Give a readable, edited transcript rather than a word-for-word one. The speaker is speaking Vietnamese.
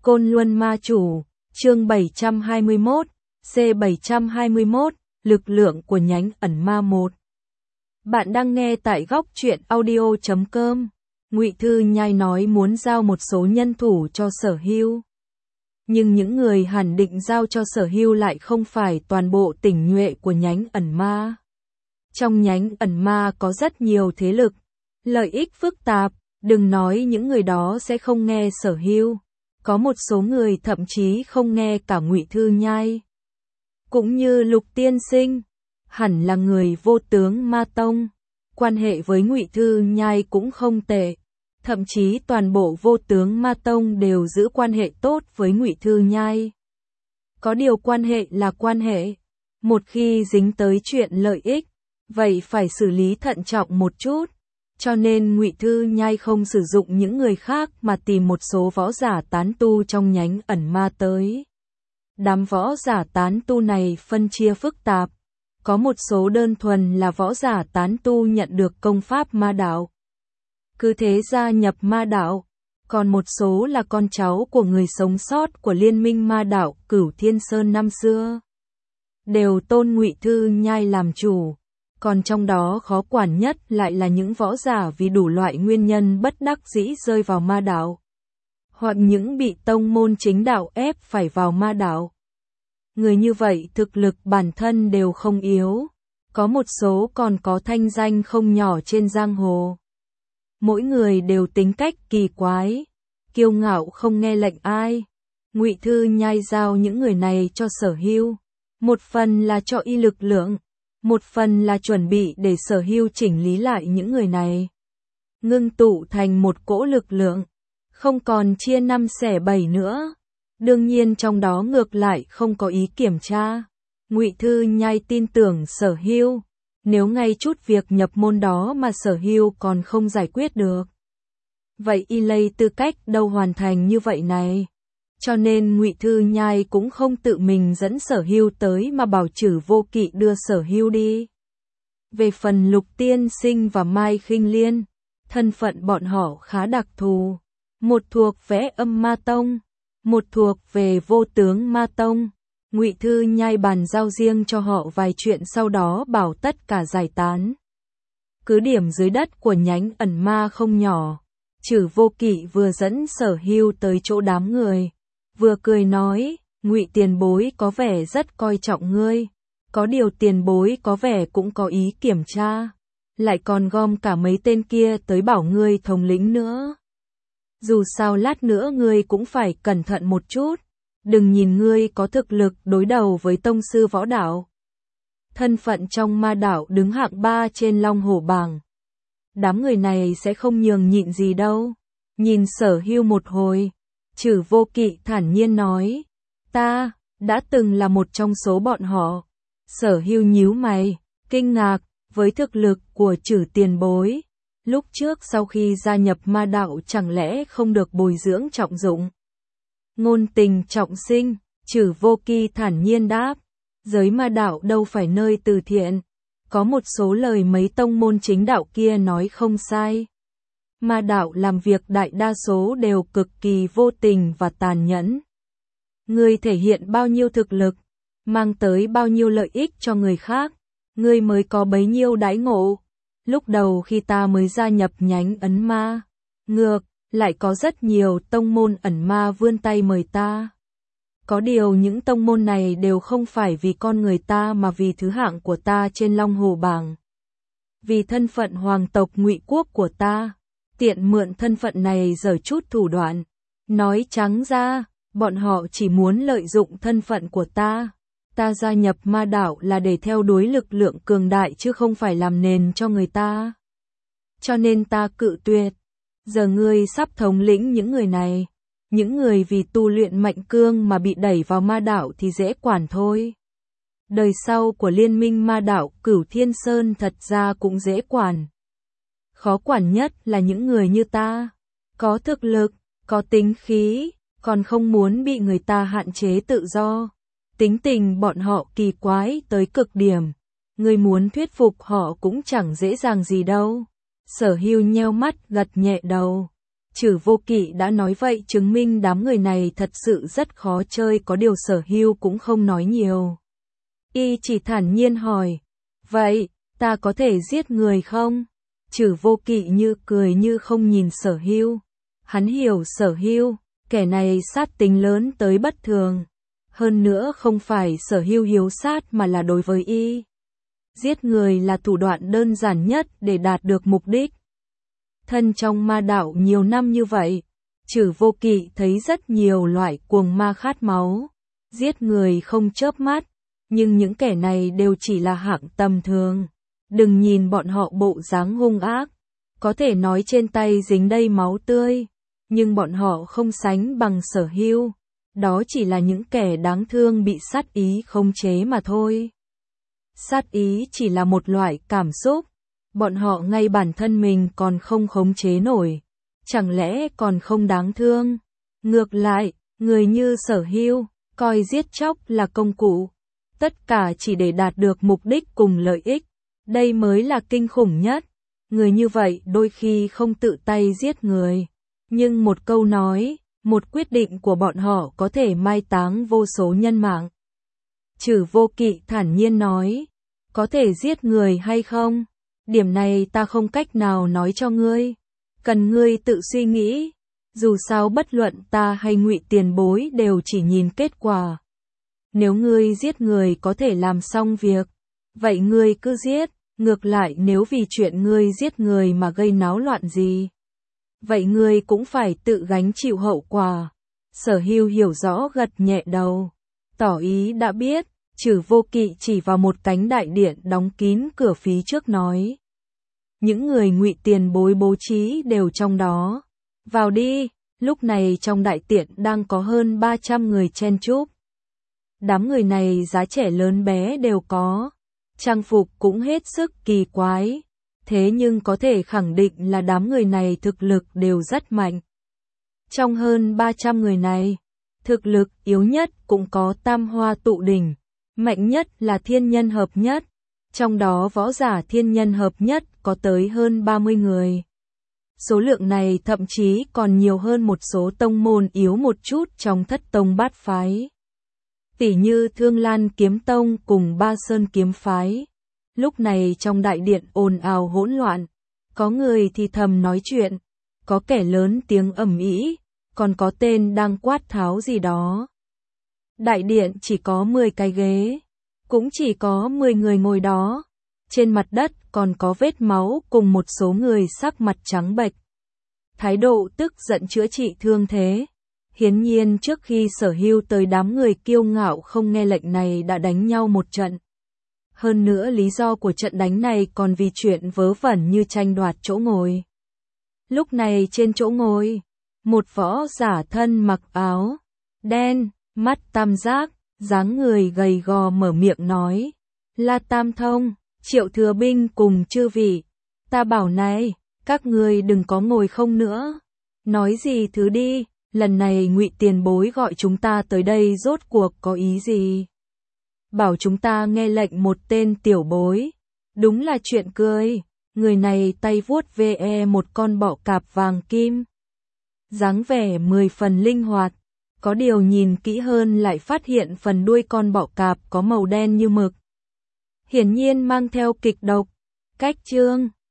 Côn Luân Ma Chủ, chương 721, C721, lực lượng của nhánh ẩn ma 1. Bạn đang nghe tại góc truyện audio.com. Ngụy Thư Nhai nói muốn giao một số nhân thủ cho Sở Hưu. Nhưng những người hẳn định giao cho Sở Hưu lại không phải toàn bộ tinh nhuệ của nhánh ẩn ma. Trong nhánh ẩn ma có rất nhiều thế lực, lợi ích phức tạp, đừng nói những người đó sẽ không nghe Sở Hưu. Có một số người thậm chí không nghe cả Ngụy Thư Nhai. Cũng như Lục Tiên Sinh, hẳn là người Vô Tướng Ma Tông, quan hệ với Ngụy Thư Nhai cũng không tệ, thậm chí toàn bộ Vô Tướng Ma Tông đều giữ quan hệ tốt với Ngụy Thư Nhai. Có điều quan hệ là quan hệ, một khi dính tới chuyện lợi ích, vậy phải xử lý thận trọng một chút. Cho nên Ngụy Thư Nhai không sử dụng những người khác mà tìm một số võ giả tán tu trong nhánh ẩn ma tới. Đám võ giả tán tu này phân chia phức tạp, có một số đơn thuần là võ giả tán tu nhận được công pháp ma đạo, cứ thế gia nhập ma đạo, còn một số là con cháu của người sống sót của Liên minh ma đạo Cửu Thiên Sơn năm xưa, đều tôn Ngụy Thư Nhai làm chủ. Còn trong đó khó quản nhất lại là những võ giả vì đủ loại nguyên nhân bất đắc dĩ rơi vào ma đạo, hoặc những bị tông môn chính đạo ép phải vào ma đạo. Người như vậy thực lực bản thân đều không yếu, có một số còn có thanh danh không nhỏ trên giang hồ. Mỗi người đều tính cách kỳ quái, kiêu ngạo không nghe lệnh ai. Ngụy Thư Nhai giao những người này cho Sở Hưu, một phần là cho y lực lượng, một phần là chuẩn bị để Sở Hưu chỉnh lý lại những người này, ngưng tụ thành một cỗ lực lượng, không còn chia năm xẻ bảy nữa. Đương nhiên trong đó ngược lại không có ý kiểm tra. Ngụy Thư Nhai tin tưởng Sở Hưu, nếu ngay chút việc nhập môn đó mà Sở Hưu còn không giải quyết được, vậy y lấy tư cách đâu hoàn thành như vậy này. Cho nên Ngụy Thư Nhai cũng không tự mình dẫn Sở Hưu tới mà bảo Trử Vô Kỵ đưa Sở Hưu đi. Về phần Lục Tiên Sinh và Mai Khinh Liên, thân phận bọn họ khá đặc thù, một thuộc về Âm Ma Tông, một thuộc về Vô Tướng Ma Tông. Ngụy Thư Nhai bàn giao riêng cho họ vài chuyện, sau đó bảo tất cả giải tán. Cứ điểm dưới đất của nhánh ẩn ma không nhỏ, Trử Vô Kỵ vừa dẫn Sở Hưu tới chỗ đám người, vừa cười nói, Ngụy tiền bối có vẻ rất coi trọng ngươi, có điều tiền bối có vẻ cũng có ý kiểm tra, lại còn gom cả mấy tên kia tới bảo ngươi thống lĩnh nữa. Dù sao lát nữa ngươi cũng phải cẩn thận một chút, đừng nhìn ngươi có thực lực đối đầu với tông sư võ đạo. Thân phận trong ma đạo đứng hạng 3 trên Long Hổ bảng. Đám người này sẽ không nhường nhịn gì đâu. Nhìn Sở Hưu một hồi, Trử Vô Kỵ thản nhiên nói, ta đã từng là một trong số bọn họ. Sở Hưu nhíu mày, kinh ngạc với thực lực của Trử tiền bối. Lúc trước sau khi gia nhập ma đạo chẳng lẽ không được bồi dưỡng trọng dụng, ngôn tình trọng sinh? Trử Vô Kỵ thản nhiên đáp, giới ma đạo đâu phải nơi từ thiện, có một số lời mấy tông môn chính đạo kia nói không sai. Ma đạo làm việc đại đa số đều cực kỳ vô tình và tàn nhẫn. Ngươi thể hiện bao nhiêu thực lực, mang tới bao nhiêu lợi ích cho người khác, ngươi mới có bấy nhiêu đãi ngộ. Lúc đầu khi ta mới gia nhập nhánh ấn ma, ngược lại có rất nhiều tông môn ẩn ma vươn tay mời ta. Có điều những tông môn này đều không phải vì con người ta mà vì thứ hạng của ta trên Long Hồ bảng. Vì thân phận hoàng tộc Ngụy quốc của ta, tiện mượn thân phận này giở chút thủ đoạn. Nói trắng ra, bọn họ chỉ muốn lợi dụng thân phận của ta. Ta gia nhập ma đạo là để theo đuổi lực lượng cường đại chứ không phải làm nền cho người ta. Cho nên ta cự tuyệt. Giờ ngươi sắp thống lĩnh những người này. Những người vì tu luyện mạnh cương mà bị đẩy vào ma đạo thì dễ quản thôi. Đời sau của Liên minh ma đạo Cửu Thiên Sơn thật ra cũng dễ quản. Khó quản nhất là những người như ta, có thực lực, có tính khí, còn không muốn bị người ta hạn chế tự do. Tính tình bọn họ kỳ quái tới cực điểm, người muốn thuyết phục họ cũng chẳng dễ dàng gì đâu. Sở Hưu nheo mắt gật nhẹ đầu. Trừ Vô Kỵ đã nói vậy chứng minh đám người này thật sự rất khó chơi, có điều Sở Hưu cũng không nói nhiều. Y chỉ thản nhiên hỏi, vậy, ta có thể giết người không? Trừ Vô Kỵ như cười như không nhìn Sở Hưu. Hắn hiểu Sở Hưu, kẻ này sát tính lớn tới bất thường. Hơn nữa không phải Sở Hưu hiếu sát mà là đối với y. Giết người là thủ đoạn đơn giản nhất để đạt được mục đích. Thân trong ma đạo nhiều năm như vậy, Trừ Vô Kỵ thấy rất nhiều loại cuồng ma khát máu, giết người không chớp mắt, nhưng những kẻ này đều chỉ là hạng tầm thường. Đừng nhìn bọn họ bộ dáng hung ác, có thể nói trên tay dính đầy máu tươi, nhưng bọn họ không sánh bằng Sở Hưu. Đó chỉ là những kẻ đáng thương bị sát ý khống chế mà thôi. Sát ý chỉ là một loại cảm xúc, bọn họ ngay bản thân mình còn không khống chế nổi, chẳng lẽ còn không đáng thương? Ngược lại, người như Sở Hưu, coi giết chóc là công cụ, tất cả chỉ để đạt được mục đích cùng lợi ích, đây mới là kinh khủng nhất. Người như vậy đôi khi không tự tay giết người, nhưng một câu nói, một quyết định của bọn họ có thể mai táng vô số nhân mạng. Trừ Vô Kỵ thản nhiên nói, có thể giết người hay không? Điểm này ta không cách nào nói cho ngươi, cần ngươi tự suy nghĩ, dù sao bất luận ta hay Ngụy Tiền Bối đều chỉ nhìn kết quả. Nếu ngươi giết người có thể làm xong việc, vậy ngươi cứ giết, ngược lại nếu vì chuyện ngươi giết người mà gây náo loạn gì, vậy ngươi cũng phải tự gánh chịu hậu quả. Sở Hưu hiểu rõ gật nhẹ đầu, tỏ ý đã biết. Trừ Vô Kỵ chỉ vào một cánh đại điện đóng kín cửa phía trước nói, những người Ngụy Tiền Bối bố trí đều trong đó, vào đi. Lúc này trong đại điện đang có hơn 300 người chen chúc. Đám người này giá trẻ lớn bé đều có, trang phục cũng hết sức kỳ quái, thế nhưng có thể khẳng định là đám người này thực lực đều rất mạnh. Trong hơn 300 người này, thực lực yếu nhất cũng có Tam Hoa Tụ Đỉnh, mạnh nhất là Thiên Nhân Hợp Nhất, trong đó võ giả Thiên Nhân Hợp Nhất có tới hơn 30 người. Số lượng này thậm chí còn nhiều hơn một số tông môn yếu một chút trong Thất Tông Bát Phái. Tỉ như Thương Lan Kiếm Tông cùng Ba Sơn Kiếm Phái. Lúc này trong đại điện ồn ào hỗn loạn, có người thì thầm nói chuyện, có kẻ lớn tiếng ầm ĩ, còn có tên đang quát tháo gì đó. Đại điện chỉ có 10 cái ghế, cũng chỉ có 10 người ngồi đó. Trên mặt đất còn có vết máu cùng một số người sắc mặt trắng bệch. Thái độ tức giận chữa trị thương thế. Hiển nhiên trước khi Sở Hưu tới đám người kiêu ngạo không nghe lệnh này đã đánh nhau một trận. Hơn nữa lý do của trận đánh này còn vì chuyện vớ vẩn như tranh đoạt chỗ ngồi. Lúc này trên chỗ ngồi, một võ giả thân mặc áo đen, mắt tam giác, dáng người gầy gò mở miệng nói, La Tam Thông, Triệu Thừa Binh cùng chư vị, ta bảo này, các ngươi đừng có ngồi không nữa, nói gì thứ đi, lần này Ngụy Tiền Bối gọi chúng ta tới đây rốt cuộc có ý gì? Bảo chúng ta nghe lệnh một tên tiểu bối, đúng là chuyện cười. Người này tay vuốt ve một con bọ cạp vàng kim, dáng vẻ 10 phần linh hoạt, có điều nhìn kỹ hơn lại phát hiện phần đuôi con bọ cạp có màu đen như mực. Hiển nhiên mang theo kịch độc. Cách chương